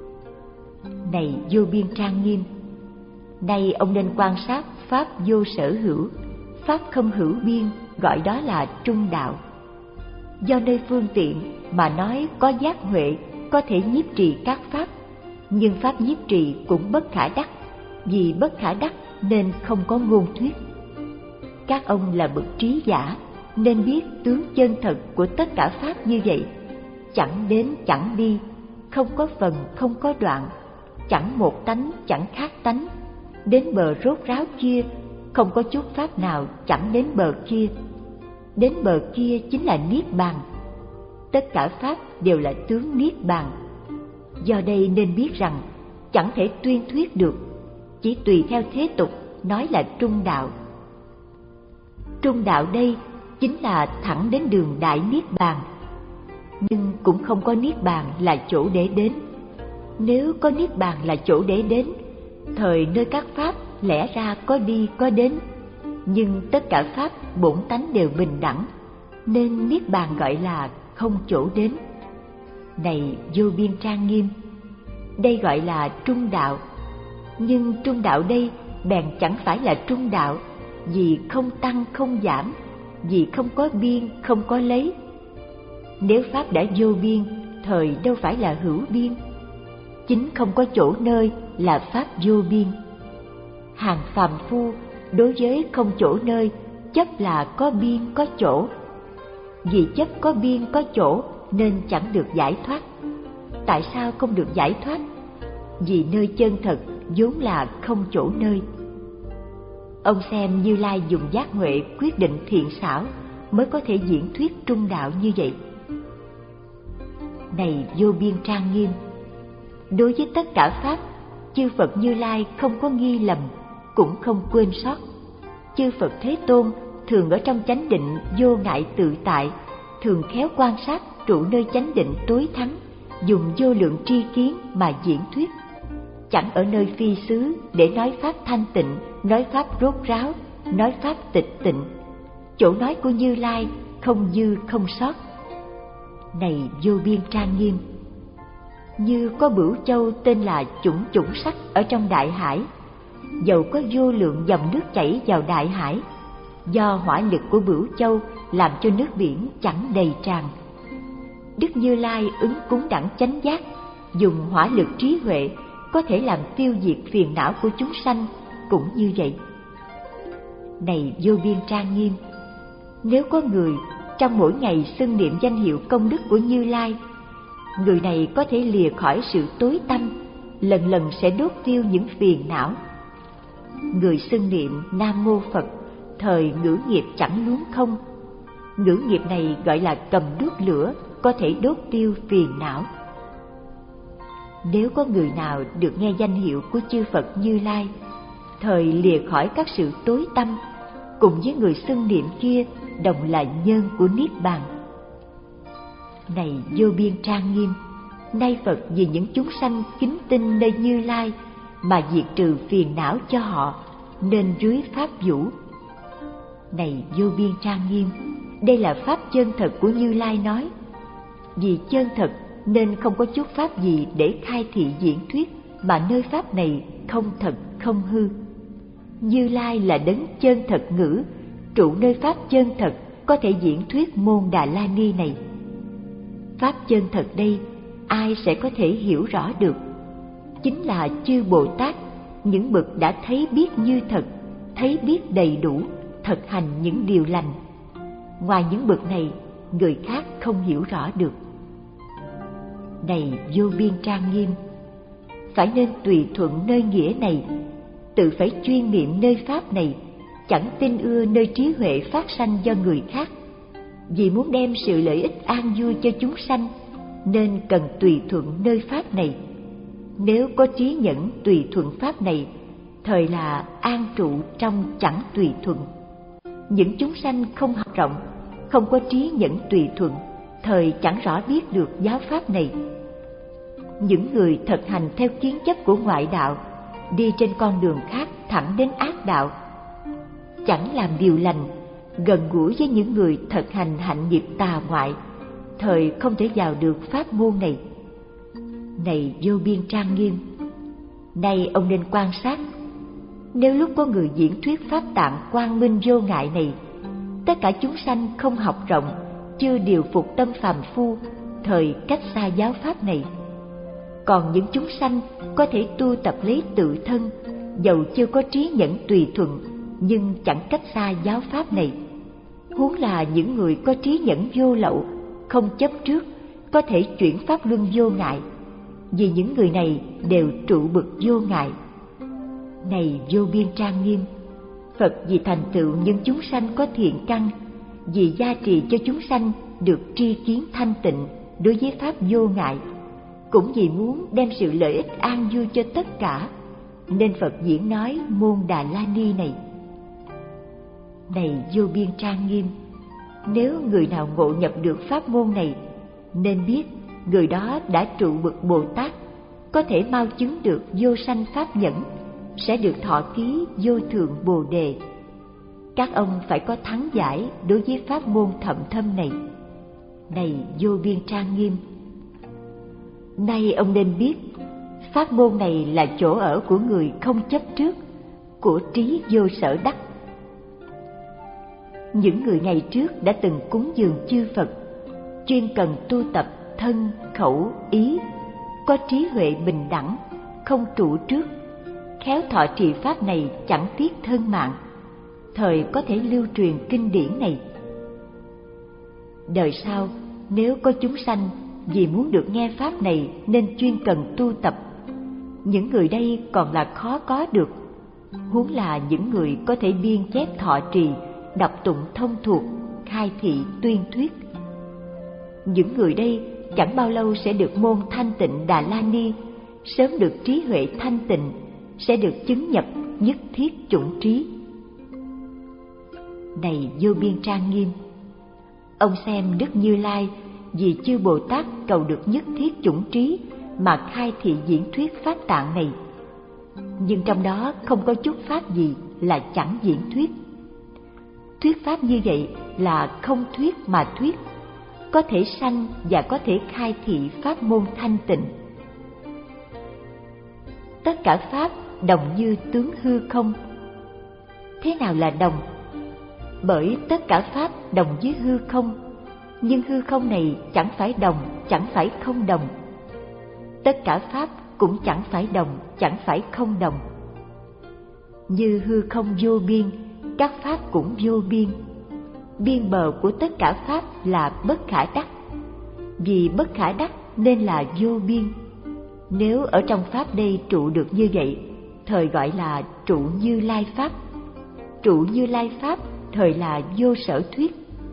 [SPEAKER 1] Này vô biên trang nghiêm, nay ông nên quan sát pháp vô sở hữu, pháp không hữu biên, gọi đó là trung đạo. Do nơi phương tiện mà nói có giác huệ, có thể nhiếp trì các pháp, nhưng pháp nhiếp trì cũng bất khả đắc, vì bất khả đắc nên không có ngôn thuyết. Các ông là bậc trí giả, nên biết tướng chân thật của tất cả pháp như vậy, chẳng đến chẳng đi, không có phần không có đoạn, chẳng một tánh chẳng khác tánh, đến bờ rốt ráo kia, không có chút pháp nào chẳng đến bờ kia. Đến bờ kia chính là Niết Bàn. Tất cả pháp đều là tướng Niết Bàn. Do đây nên biết rằng chẳng thể tuyên thuyết được, chỉ tùy theo thế tục nói là trung đạo. Trung đạo đây chính là thẳng đến đường Đại Niết Bàn. Nhưng cũng không có Niết Bàn là chỗ để đến. Nếu có Niết Bàn là chỗ để đến, thời nơi các pháp lẽ ra có đi có đến, nhưng tất cả pháp bổn tánh đều bình đẳng, nên Niết Bàn gọi là không chỗ đến. Này vô biên trang nghiêm, đây gọi là trung đạo. Nhưng trung đạo đây bèn chẳng phải là trung đạo, vì không tăng không giảm, vì không có biên không có lấy. Nếu pháp đã vô biên, thời đâu phải là hữu biên. Chính không có chỗ nơi là pháp vô biên. Hàng phàm phu đối với không chỗ nơi chấp là có biên có chỗ. Vì chấp có biên có chỗ nên chẳng được giải thoát. Tại sao không được giải thoát? Vì nơi chân thật vốn là không chỗ nơi. Ông xem Như Lai dùng giác huệ quyết định thiện xảo mới có thể diễn thuyết trung đạo như vậy. Này vô biên trang nghiêm, đối với tất cả pháp, chư Phật Như Lai không có nghi lầm, cũng không quên sót. Chư Phật Thế Tôn thường ở trong chánh định vô ngại tự tại, thường khéo quan sát trụ nơi chánh định tối thắng, dùng vô lượng tri kiến mà diễn thuyết. Chẳng ở nơi phi xứ để nói pháp thanh tịnh, nói pháp rốt ráo, nói pháp tịch tịnh. Chỗ nói của Như Lai không dư không sót. Này vô biên trang nghiêm, như có bửu châu tên là chủng chủng sắc ở trong đại hải, dầu có vô lượng dòng nước chảy vào đại hải, do hỏa lực của bửu châu làm cho nước biển chẳng đầy tràn. Đức Như Lai ứng cúng đẳng chánh giác, dùng hỏa lực trí huệ có thể làm tiêu diệt phiền não của chúng sanh, cũng như vậy. Này vô biên trang nghiêm, nếu có người trong mỗi ngày xưng niệm danh hiệu công đức của Như Lai, người này có thể lìa khỏi sự tối tăm, lần lần sẽ đốt tiêu những phiền não. Người xưng niệm Nam Mô Phật, thời ngữ nghiệp chẳng luống không. Ngữ nghiệp này gọi là cầm đuốc lửa, có thể đốt tiêu phiền não. Nếu có người nào được nghe danh hiệu của chư Phật Như Lai, thời lìa khỏi các sự tối tăm, cùng với người xưng niệm kia đồng là nhân của Niết Bàn. Này vô biên trang nghiêm, nay Phật vì những chúng sanh kính tin nơi Như Lai mà diệt trừ phiền não cho họ, nên rưới pháp vũ. Này vô biên trang nghiêm, đây là pháp chân thật của Như Lai nói. Vì chân thật nên không có chút pháp gì để khai thị diễn thuyết, mà nơi pháp này không thật không hư. Như Lai là đấng chân thật ngữ, trụ nơi pháp chân thật có thể diễn thuyết môn Đà La Ni này. Pháp chân thật đây ai sẽ có thể hiểu rõ được? Chính là chư Bồ Tát, những bậc đã thấy biết như thật, thấy biết đầy đủ, thực hành những điều lành. Ngoài những bậc này, người khác không hiểu rõ được. Này vô biên trang nghiêm, phải nên tùy thuận nơi nghĩa này, tự phải chuyên niệm nơi pháp này, chẳng tin ưa nơi trí huệ phát sanh do người khác. Vì muốn đem sự lợi ích an vui cho chúng sanh, nên cần tùy thuận nơi pháp này. Nếu có trí nhẫn tùy thuận pháp này, thời là an trụ trong chẳng tùy thuận. Những chúng sanh không học rộng, không có trí nhẫn tùy thuận, thời chẳng rõ biết được giáo pháp này. Những người thực hành theo kiến chấp của ngoại đạo, đi trên con đường khác thẳng đến ác đạo, chẳng làm điều lành, gần gũi với những người thực hành hạnh nghiệp tà ngoại, thời không thể vào được pháp môn này. Này vô biên trang nghiêm, nay ông nên quan sát, nếu lúc có người diễn thuyết pháp tạng quang minh vô ngại này, tất cả chúng sanh không học rộng, chưa điều phục tâm phàm phu, thời cách xa giáo pháp này. Còn những chúng sanh có thể tu tập lấy tự thân, dầu chưa có trí nhẫn tùy thuận, nhưng chẳng cách xa giáo pháp này. Huống là những người có trí nhẫn vô lậu, không chấp trước, có thể chuyển pháp luân vô ngại, vì những người này đều trụ bậc vô ngại. Này vô biên trang nghiêm, Phật vì thành tựu những chúng sanh có thiện căn, vì gia trì cho chúng sanh được tri kiến thanh tịnh đối với pháp vô ngại, cũng vì muốn đem sự lợi ích an vui cho tất cả, nên Phật diễn nói môn Đà La Ni này. Này vô biên trang nghiêm, nếu người nào ngộ nhập được pháp môn này, nên biết người đó đã trụ bậc Bồ Tát, có thể mau chứng được vô sanh pháp nhẫn, sẽ được thọ ký vô thượng Bồ Đề. Các ông phải có thắng giải đối với pháp môn thậm thâm này. Này vô biên trang nghiêm, nay ông nên biết, pháp môn này là chỗ ở của người không chấp trước, của trí vô sở đắc. Những người ngày trước đã từng cúng dường chư Phật, chuyên cần tu tập thân, khẩu, ý, có trí huệ bình đẳng, không trụ trước, khéo thọ trì pháp này chẳng tiếc thân mạng, thời có thể lưu truyền kinh điển này. Đời sau, nếu có chúng sanh vì muốn được nghe pháp này nên chuyên cần tu tập, những người đây còn là khó có được, huống là những người có thể biên chép thọ trì, đọc tụng thông thuộc, khai thị tuyên thuyết. Những người đây chẳng bao lâu sẽ được môn thanh tịnh Đà La Ni, sớm được trí huệ thanh tịnh, sẽ được chứng nhập nhất thiết chủng trí. Này vô biên trang nghiêm, ông xem Đức Như Lai vì chư Bồ Tát cầu được nhất thiết chủng trí mà khai thị diễn thuyết pháp tạng này, nhưng trong đó không có chút pháp gì là chẳng diễn thuyết. Thuyết pháp như vậy là không thuyết mà thuyết, có thể sanh và có thể khai thị pháp môn thanh tịnh. Tất cả pháp đồng như tướng hư không. Thế nào là đồng? Bởi tất cả pháp đồng với hư không, nhưng hư không này chẳng phải đồng, chẳng phải không đồng. Tất cả pháp cũng chẳng phải đồng, chẳng phải không đồng. Như hư không vô biên, các pháp cũng vô biên. Biên bờ của tất cả pháp là bất khả đắc. Vì bất khả đắc nên là vô biên. Nếu ở trong pháp đây trụ được như vậy, thời gọi là trụ Như Lai pháp. Trụ Như Lai pháp thời là vô sở thuyết.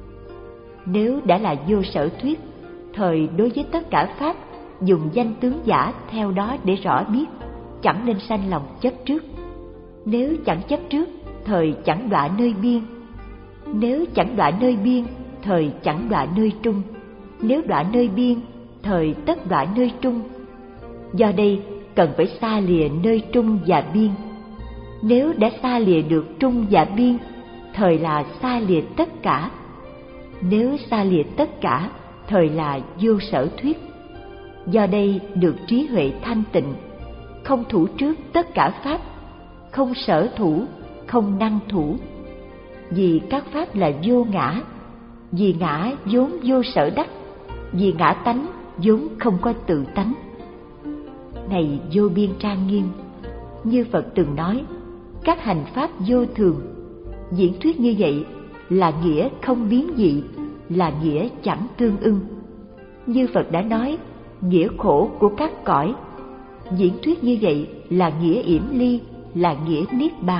[SPEAKER 1] Nếu đã là vô sở thuyết, thời đối với tất cả pháp dùng danh tướng giả theo đó để rõ biết, chẳng nên sanh lòng chấp trước. Nếu chẳng chấp trước, thời chẳng đọa nơi biên. Nếu chẳng đọa nơi biên, thời chẳng đọa nơi trung. Nếu đọa nơi biên, thời tất đọa nơi trung. Do đây cần phải xa lìa nơi trung và biên. Nếu đã xa lìa được trung và biên, thời là xa lìa tất cả. Nếu xa lìa tất cả, thời là vô sở thuyết. Do đây được trí huệ thanh tịnh, không thủ trước tất cả pháp, không sở thủ, không năng thủ. Vì các pháp là vô ngã, vì ngã vốn vô sở đắc, vì ngã tánh vốn không có tự tánh. Này vô biên trang nghiêm, như Phật từng nói, các hành pháp vô thường, diễn thuyết như vậy là nghĩa không biến dị, là nghĩa chẳng tương ưng. Như Phật đã nói, nghĩa khổ của các cõi, diễn thuyết như vậy là nghĩa yểm ly, là nghĩa niết bàn.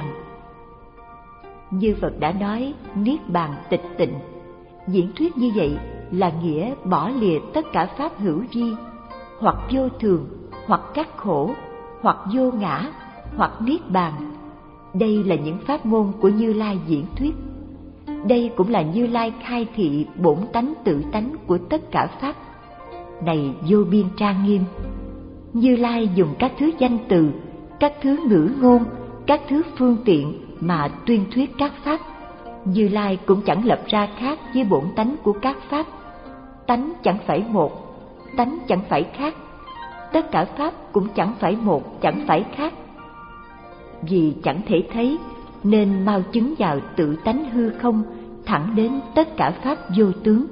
[SPEAKER 1] Như Phật đã nói, niết bàn tịch tịnh, diễn thuyết như vậy là nghĩa bỏ lìa tất cả pháp hữu vi, hoặc vô thường, hoặc các khổ, hoặc vô ngã, hoặc niết bàn. Đây là những pháp môn của Như Lai diễn thuyết. Đây cũng là Như Lai khai thị bổn tánh tự tánh của tất cả pháp. Này vô biên trang nghiêm, Như Lai dùng các thứ danh từ, các thứ ngữ ngôn, các thứ phương tiện mà tuyên thuyết các pháp. Như Lai cũng chẳng lập ra khác với bổn tánh của các pháp. Tánh chẳng phải một, tánh chẳng phải khác. Tất cả pháp cũng chẳng phải một, chẳng phải khác. Vì chẳng thể thấy nên mau chứng vào tự tánh hư không, thẳng đến tất cả pháp vô tướng.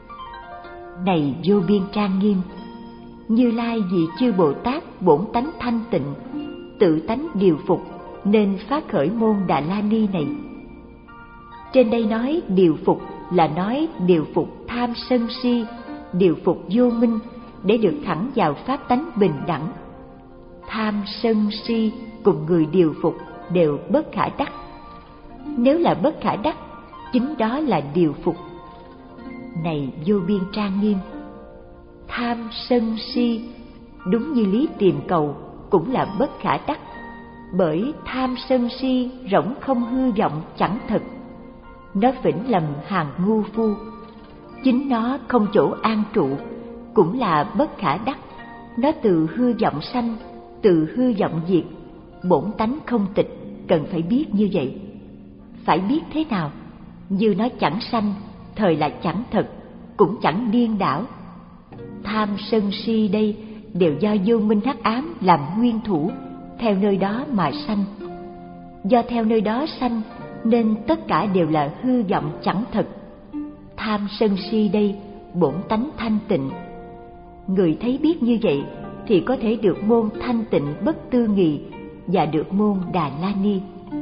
[SPEAKER 1] Này vô biên trang nghiêm, Như Lai vì chư Bồ Tát bổn tánh thanh tịnh, tự tánh điều phục, nên phát khởi môn Đà La Ni này. Trên đây nói điều phục là nói điều phục tham sân si, điều phục vô minh, để được thẳng vào pháp tánh bình đẳng. Tham sân si cùng người điều phục đều bất khả đắc. Nếu là bất khả đắc, chính đó là điều phục. Này vô biên trang nghiêm, tham sân si đúng như lý tìm cầu cũng là bất khả đắc. Bởi tham sân si rỗng không hư vọng chẳng thật, nó vĩnh lầm hàng ngu phu. Chính nó không chỗ an trụ, cũng là bất khả đắc. Nó từ hư vọng sanh, từ hư vọng diệt, bổn tánh không tịch, cần phải biết như vậy. Phải biết thế nào? Như nó chẳng sanh, thời là chẳng thật, cũng chẳng điên đảo. Tham sân si đây đều do vô minh hắc ám làm nguyên thủ, theo nơi đó mà sanh. Do theo nơi đó sanh nên tất cả đều là hư vọng chẳng thật. Tham sân si đây bổn tánh thanh tịnh. Người thấy biết như vậy thì có thể được môn thanh tịnh bất tư nghì và được môn Đà La Ni.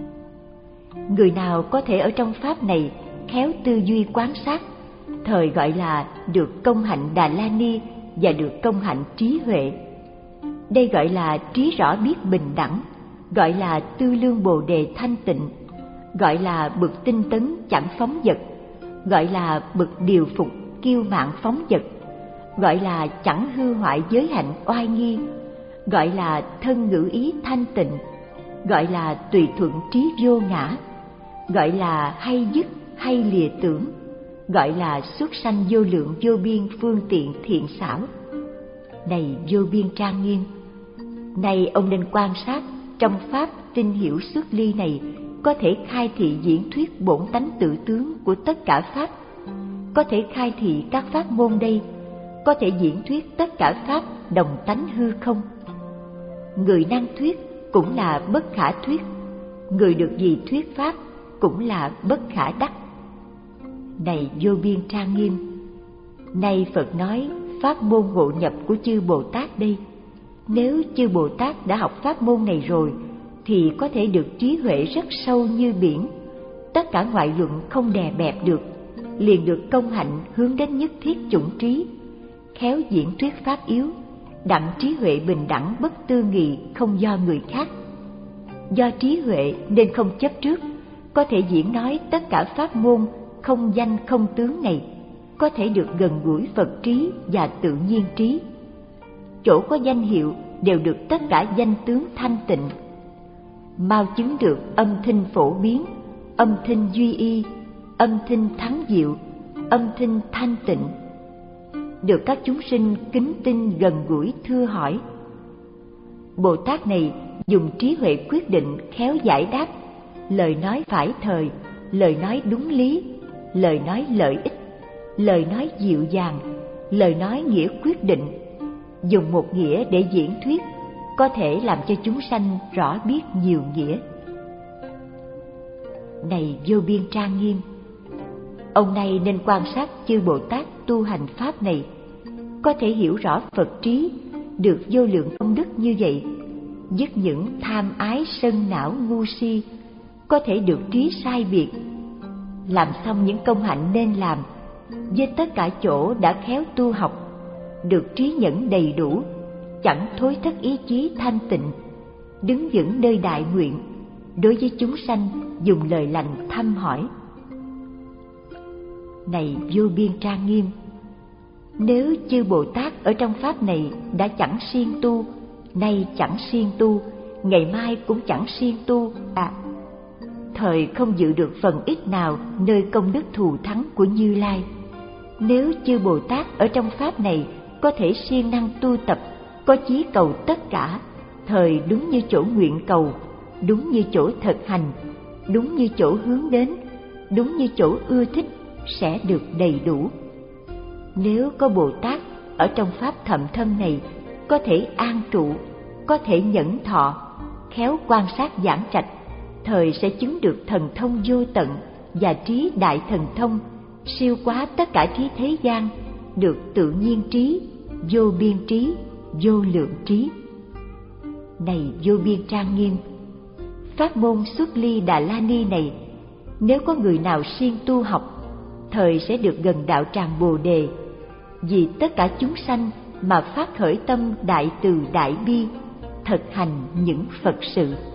[SPEAKER 1] Người nào có thể ở trong pháp này khéo tư duy quán sát, thời gọi là được công hạnh Đà La Ni và được công hạnh trí huệ. Đây gọi là trí rõ biết bình đẳng, gọi là tư lương bồ đề thanh tịnh, gọi là bực tinh tấn chẳng phóng dật, gọi là bực điều phục kiêu mạn phóng dật, gọi là chẳng hư hoại giới hạnh oai nghi, gọi là thân ngữ ý thanh tịnh, gọi là tùy thuận trí vô ngã, gọi là hay dứt hay lìa tưởng, gọi là xuất sanh vô lượng vô biên phương tiện thiện xảo. Này vô biên trang nghiêm, này ông nên quan sát trong pháp tinh hiểu xuất ly này có thể khai thị diễn thuyết bổn tánh tự tướng của tất cả pháp, có thể khai thị các pháp môn đây, có thể diễn thuyết tất cả pháp đồng tánh hư không. Người năng thuyết cũng là bất khả thuyết, người được gì thuyết pháp cũng là bất khả đắc. Này vô biên trang nghiêm, nay Phật nói pháp môn ngộ nhập của chư Bồ Tát đây. Nếu chư Bồ Tát đã học pháp môn này rồi thì có thể được trí huệ rất sâu như biển, tất cả ngoại luận không đè bẹp được, liền được công hạnh hướng đến nhất thiết chủng trí, khéo diễn thuyết pháp yếu, đặng trí huệ bình đẳng bất tư nghị không do người khác. Do trí huệ nên không chấp trước, có thể diễn nói tất cả pháp môn không danh không tướng này, có thể được gần gũi Phật trí và tự nhiên trí. Chỗ có danh hiệu đều được tất cả danh tướng thanh tịnh, mau chứng được âm thanh phổ biến, âm thanh duy y, âm thanh thắng diệu, âm thanh thanh tịnh, được các chúng sinh kính tin gần gũi thưa hỏi. Bồ Tát này dùng trí huệ quyết định khéo giải đáp, lời nói phải thời, lời nói đúng lý, lời nói lợi ích, lời nói dịu dàng, lời nói nghĩa quyết định, dùng một nghĩa để diễn thuyết, có thể làm cho chúng sanh rõ biết nhiều nghĩa. Này vô biên trang nghiêm, ông này nên quan sát chư Bồ Tát tu hành pháp này, có thể hiểu rõ Phật trí, được vô lượng công đức như vậy, dứt những tham ái sân não ngu si, có thể được trí sai biệt, làm xong những công hạnh nên làm, với tất cả chỗ đã khéo tu học, được trí nhẫn đầy đủ, chẳng thối thất ý chí thanh tịnh, đứng vững nơi đại nguyện, đối với chúng sanh dùng lời lành thăm hỏi. Này vô biên trang nghiêm, nếu chư Bồ Tát ở trong pháp này đã chẳng siêng tu, nay chẳng siêng tu, ngày mai cũng chẳng siêng tu, à, thời không dự được phần ít nào nơi công đức thù thắng của Như Lai. Nếu chư Bồ Tát ở trong pháp này có thể siêng năng tu tập, có chí cầu tất cả, thời đúng như chỗ nguyện cầu, đúng như chỗ thực hành, đúng như chỗ hướng đến, đúng như chỗ ưa thích, sẽ được đầy đủ. Nếu có Bồ Tát ở trong pháp thậm thâm này có thể an trụ, có thể nhẫn thọ, khéo quan sát giảng trạch, thời sẽ chứng được thần thông vô tận và trí đại thần thông, siêu quá tất cả trí thế gian, được tự nhiên trí, vô biên trí, vô lượng trí. Này vô biên trang nghiêm, pháp môn xuất ly Đà La Ni này, nếu có người nào siêng tu học, thời sẽ được gần đạo tràng Bồ Đề, vì tất cả chúng sanh mà phát khởi tâm đại từ đại bi, thực hành những Phật sự.